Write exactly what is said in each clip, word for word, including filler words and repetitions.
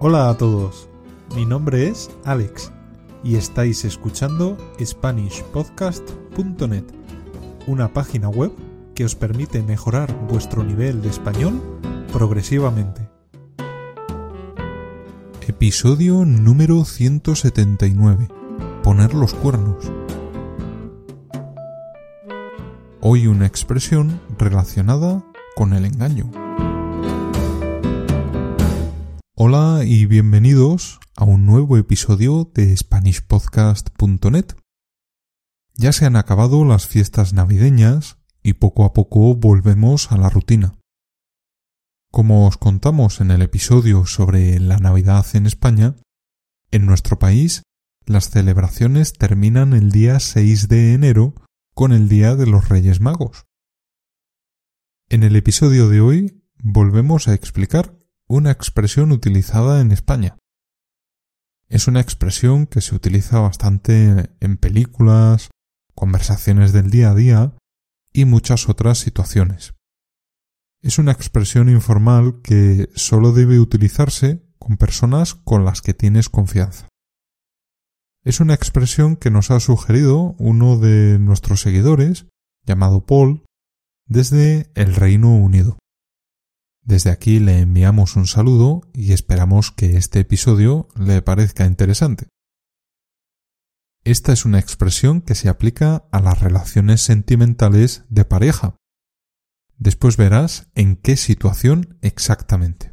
Hola a todos, mi nombre es Alex y estáis escuchando Spanish Podcast punto net, una página web que os permite mejorar vuestro nivel de español progresivamente. Episodio número ciento setenta y nueve. Poner los cuernos. Hoy una expresión relacionada con el engaño. Hola y bienvenidos a un nuevo episodio de Spanish Podcast punto net. Ya se han acabado las fiestas navideñas y poco a poco volvemos a la rutina. Como os contamos en el episodio sobre la Navidad en España, en nuestro país las celebraciones terminan el día seis de enero con el Día de los Reyes Magos. En el episodio de hoy volvemos a explicar una expresión utilizada en España. Es una expresión que se utiliza bastante en películas, conversaciones del día a día y muchas otras situaciones. Es una expresión informal que solo debe utilizarse con personas con las que tienes confianza. Es una expresión que nos ha sugerido uno de nuestros seguidores, llamado Paul, desde el Reino Unido. Desde aquí le enviamos un saludo y esperamos que este episodio le parezca interesante. Esta es una expresión que se aplica a las relaciones sentimentales de pareja. Después verás en qué situación exactamente.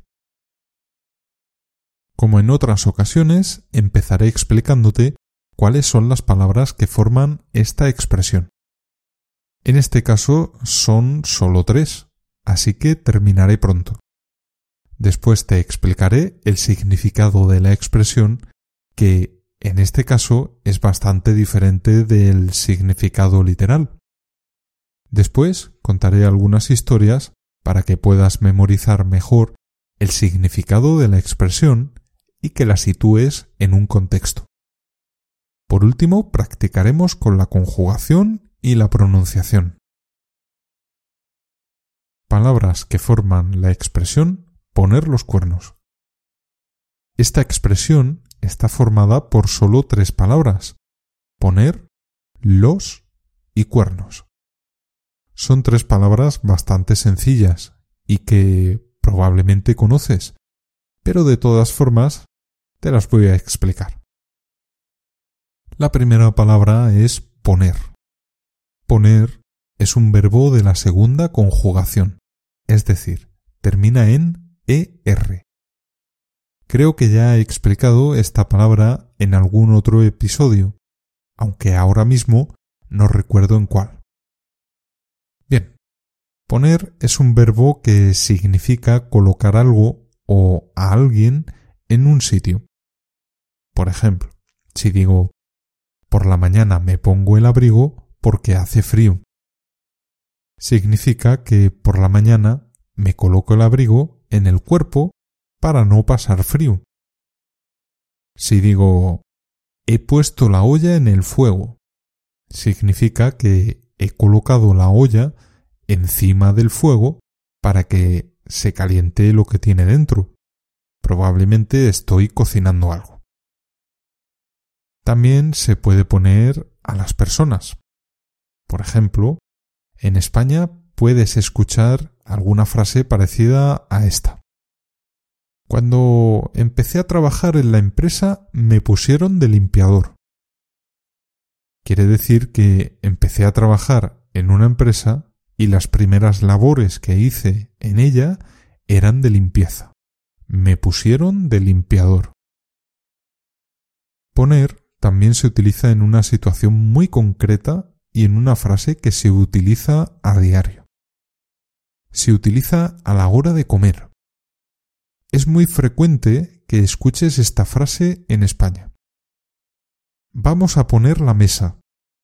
Como en otras ocasiones, empezaré explicándote cuáles son las palabras que forman esta expresión. En este caso son solo tres, así que terminaré pronto. Después te explicaré el significado de la expresión, que en este caso es bastante diferente del significado literal. Después contaré algunas historias para que puedas memorizar mejor el significado de la expresión y que la sitúes en un contexto. Por último, practicaremos con la conjugación y la pronunciación. Palabras que forman la expresión poner los cuernos. Esta expresión está formada por solo tres palabras: poner, los y cuernos. Son tres palabras bastante sencillas y que probablemente conoces, pero de todas formas te las voy a explicar. La primera palabra es poner. Poner es un verbo de la segunda conjugación, es decir, termina en er. Creo que ya he explicado esta palabra en algún otro episodio, aunque ahora mismo no recuerdo en cuál. Bien, poner es un verbo que significa colocar algo o a alguien en un sitio. Por ejemplo, si digo, por la mañana me pongo el abrigo porque hace frío, significa que por la mañana me coloco el abrigo en el cuerpo para no pasar frío. Si digo, he puesto la olla en el fuego, significa que he colocado la olla encima del fuego para que se caliente lo que tiene dentro. Probablemente estoy cocinando algo. También se puede poner a las personas. Por ejemplo, en España puedes escuchar alguna frase parecida a esta. Cuando empecé a trabajar en la empresa me pusieron de limpiador. Quiere decir que empecé a trabajar en una empresa y las primeras labores que hice en ella eran de limpieza. Me pusieron de limpiador. Poner también se utiliza en una situación muy concreta y en una frase que se utiliza a diario. Se utiliza a la hora de comer. Es muy frecuente que escuches esta frase en España. Vamos a poner la mesa.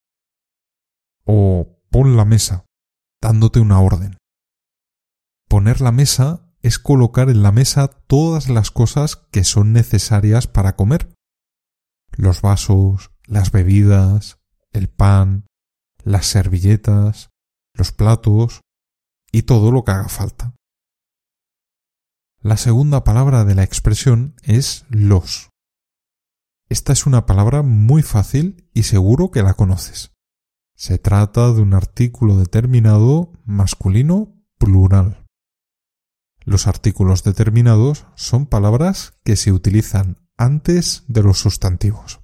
O pon la mesa, dándote una orden. Poner la mesa es colocar en la mesa todas las cosas que son necesarias para comer. Los vasos, las bebidas, el pan, las servilletas, los platos y todo lo que haga falta. La segunda palabra de la expresión es los. Esta es una palabra muy fácil y seguro que la conoces. Se trata de un artículo determinado masculino plural. Los artículos determinados son palabras que se utilizan antes de los sustantivos.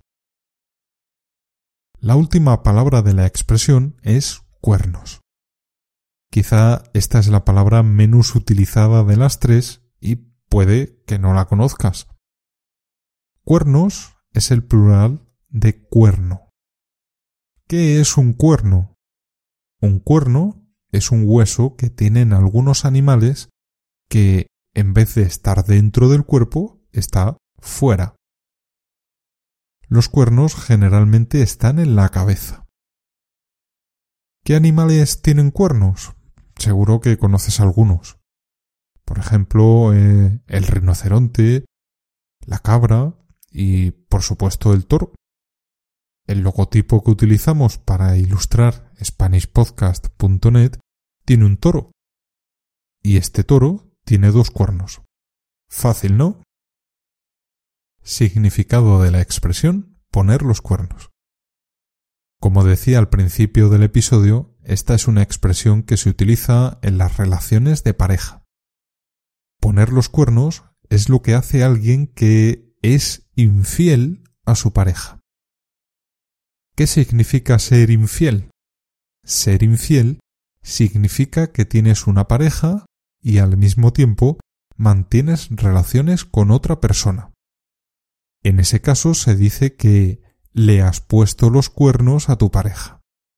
La última palabra de la expresión es cuernos. Quizá esta es la palabra menos utilizada de las tres y puede que no la conozcas. Cuernos es el plural de cuerno. ¿Qué es un cuerno? Un cuerno es un hueso que tienen algunos animales que, en vez de estar dentro del cuerpo, está fuera. Los cuernos generalmente están en la cabeza. ¿Qué animales tienen cuernos? Seguro que conoces algunos. Por ejemplo, eh, el rinoceronte, la cabra y, por supuesto, el toro. El logotipo que utilizamos para ilustrar Spanish Podcast punto net tiene un toro. Y este toro tiene dos cuernos. Fácil, ¿no? Significado de la expresión poner los cuernos. Como decía al principio del episodio, esta es una expresión que se utiliza en las relaciones de pareja. Poner los cuernos es lo que hace alguien que es infiel a su pareja. ¿Qué significa ser infiel? Ser infiel significa que tienes una pareja y al mismo tiempo mantienes relaciones con otra persona. En ese caso se dice que le has puesto los cuernos a tu pareja.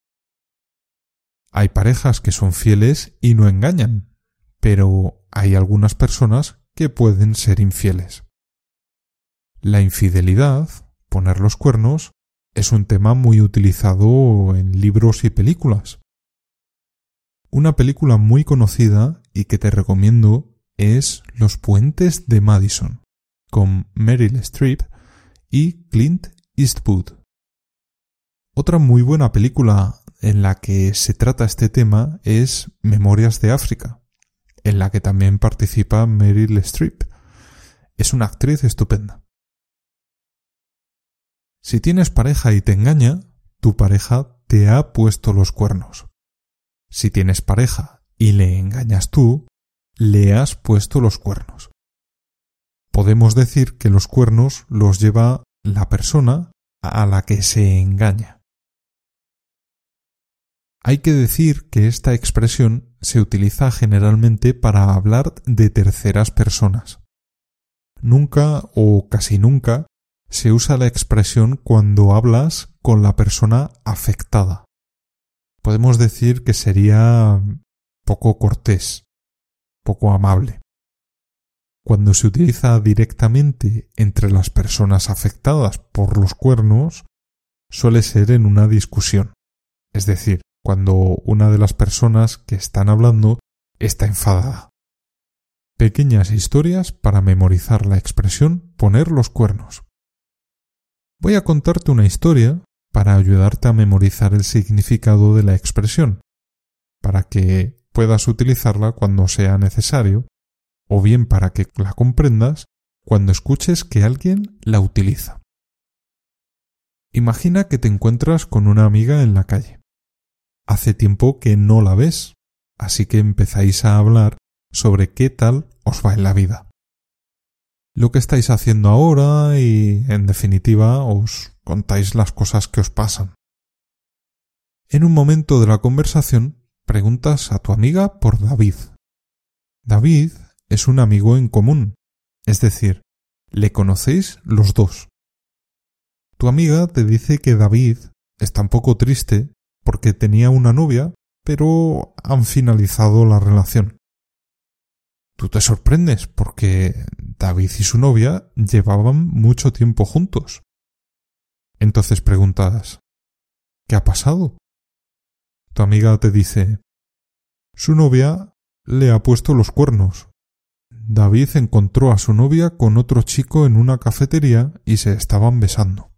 Hay parejas que son fieles y no engañan, pero hay algunas personas que pueden ser infieles. La infidelidad, poner los cuernos, es un tema muy utilizado en libros y películas. Una película muy conocida y que te recomiendo es Los puentes de Madison, con Meryl Streep y Clint Eastwood. Otra muy buena película en la que se trata este tema es Memorias de África, en la que también participa Meryl Streep. Es una actriz estupenda. Si tienes pareja y te engaña, tu pareja te ha puesto los cuernos. Si tienes pareja y le engañas tú, le has puesto los cuernos. Podemos decir que los cuernos los lleva la persona a la que se engaña. Hay que decir que esta expresión se utiliza generalmente para hablar de terceras personas. Nunca o casi nunca se usa la expresión cuando hablas con la persona afectada. Podemos decir que sería poco cortés, poco amable. Cuando se utiliza directamente entre las personas afectadas por los cuernos, suele ser en una discusión. Es decir, cuando una de las personas que están hablando está enfadada. Pequeñas historias para memorizar la expresión poner los cuernos. Voy a contarte una historia para ayudarte a memorizar el significado de la expresión, para que puedas utilizarla cuando sea necesario, o bien para que la comprendas cuando escuches que alguien la utiliza. Imagina que te encuentras con una amiga en la calle. Hace tiempo que no la ves, así que empezáis a hablar sobre qué tal os va en la vida. Lo que estáis haciendo ahora y, en definitiva, os contáis las cosas que os pasan. En un momento de la conversación, preguntas a tu amiga por David. David es un amigo en común, es decir, le conocéis los dos. Tu amiga te dice que David está un poco triste porque tenía una novia, pero han finalizado la relación. Tú te sorprendes porque David y su novia llevaban mucho tiempo juntos. Entonces preguntas, ¿qué ha pasado? Tu amiga te dice, su novia le ha puesto los cuernos. David encontró a su novia con otro chico en una cafetería y se estaban besando.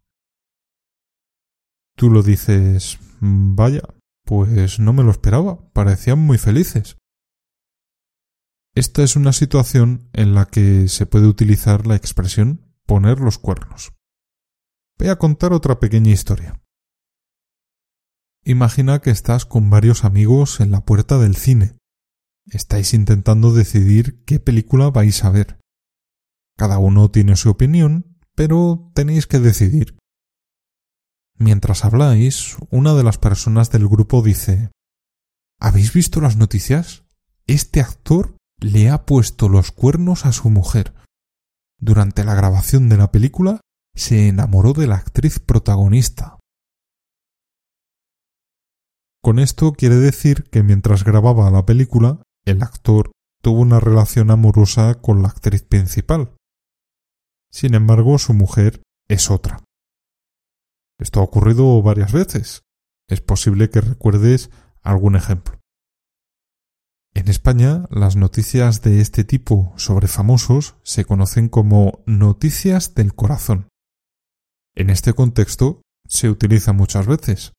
Tú lo dices, vaya, pues no me lo esperaba, parecían muy felices. Esta es una situación en la que se puede utilizar la expresión poner los cuernos. Voy a contar otra pequeña historia. Imagina que estás con varios amigos en la puerta del cine. Estáis intentando decidir qué película vais a ver. Cada uno tiene su opinión, pero tenéis que decidir. Mientras habláis, una de las personas del grupo dice: ¿habéis visto las noticias? Este actor le ha puesto los cuernos a su mujer. Durante la grabación de la película se enamoró de la actriz protagonista. Con esto quiere decir que mientras grababa la película, el actor tuvo una relación amorosa con la actriz principal. Sin embargo, su mujer es otra. Esto ha ocurrido varias veces. Es posible que recuerdes algún ejemplo. En España, las noticias de este tipo sobre famosos se conocen como noticias del corazón. En este contexto se utiliza muchas veces.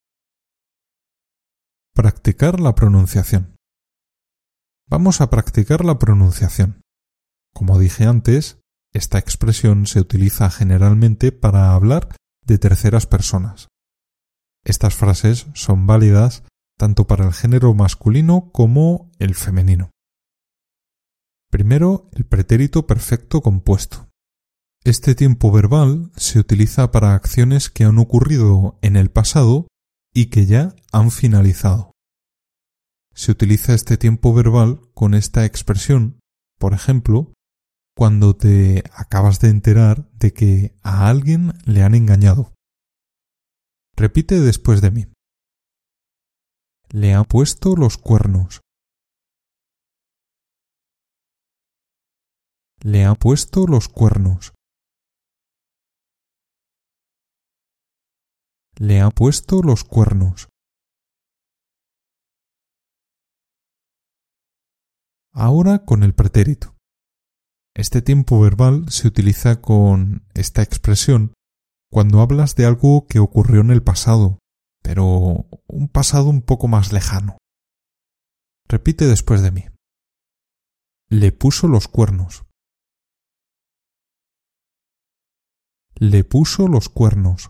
Practicar la pronunciación. Vamos a practicar la pronunciación. Como dije antes, esta expresión se utiliza generalmente para hablar de terceras personas. Estas frases son válidas tanto para el género masculino como el femenino. Primero, el pretérito perfecto compuesto. Este tiempo verbal se utiliza para acciones que han ocurrido en el pasado y que ya han finalizado. Se utiliza este tiempo verbal con esta expresión, por ejemplo, cuando te acabas de enterar de que a alguien le han engañado. Repite después de mí. Le han puesto los cuernos. Le han puesto los cuernos. Le han puesto los cuernos. Ahora con el pretérito. Este tiempo verbal se utiliza con esta expresión cuando hablas de algo que ocurrió en el pasado, pero un pasado un poco más lejano. Repite después de mí. Le puso los cuernos. Le puso los cuernos.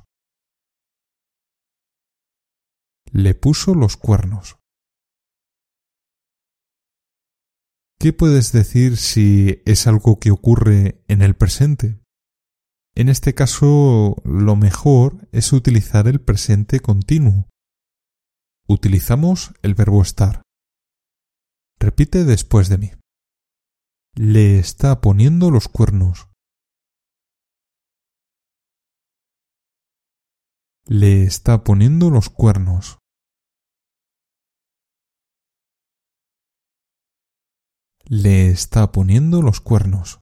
Le puso los cuernos. ¿Qué puedes decir si es algo que ocurre en el presente? En este caso, lo mejor es utilizar el presente continuo. Utilizamos el verbo estar. Repite después de mí. Le está poniendo los cuernos. Le está poniendo los cuernos. Le está poniendo los cuernos.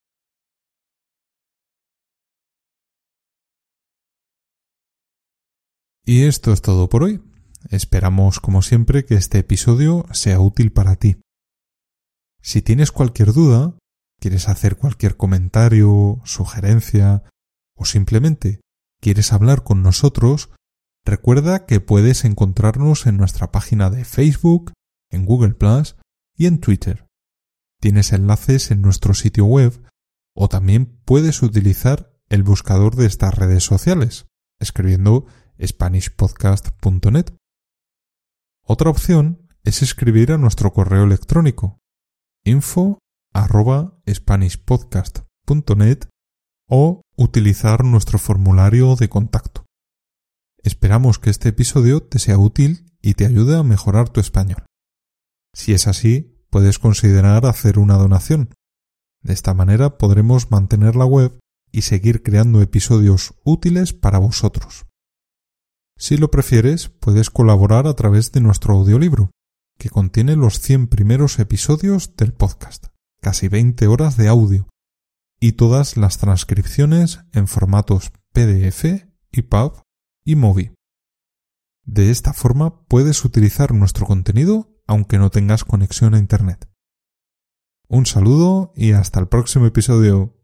Y esto es todo por hoy. Esperamos, como siempre, que este episodio sea útil para ti. Si tienes cualquier duda, quieres hacer cualquier comentario, sugerencia o simplemente quieres hablar con nosotros, recuerda que puedes encontrarnos en nuestra página de Facebook, en Google plus y en Twitter. Tienes enlaces en nuestro sitio web o también puedes utilizar el buscador de estas redes sociales, escribiendo spanish podcast punto net. Otra opción es escribir a nuestro correo electrónico info arroba spanish podcast punto net o utilizar nuestro formulario de contacto. Esperamos que este episodio te sea útil y te ayude a mejorar tu español. Si es así, puedes considerar hacer una donación. De esta manera podremos mantener la web y seguir creando episodios útiles para vosotros. Si lo prefieres, puedes colaborar a través de nuestro audiolibro, que contiene los cien primeros episodios del podcast, casi veinte horas de audio, y todas las transcripciones en formatos P D F, E P U B y Mobi. De esta forma puedes utilizar nuestro contenido aunque no tengas conexión a Internet. Un saludo y hasta el próximo episodio.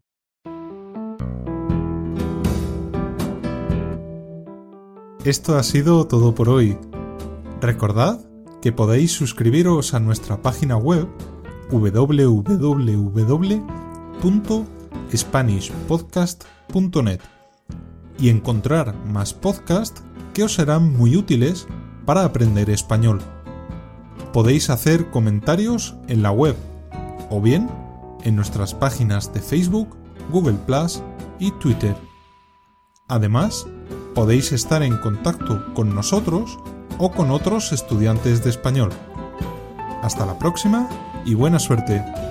Esto ha sido todo por hoy. Recordad que podéis suscribiros a nuestra página web w w w punto spanish podcast punto net y encontrar más podcasts que os serán muy útiles para aprender español. Podéis hacer comentarios en la web o bien en nuestras páginas de Facebook, Google plus y Twitter. Además, podéis estar en contacto con nosotros o con otros estudiantes de español. Hasta la próxima y buena suerte.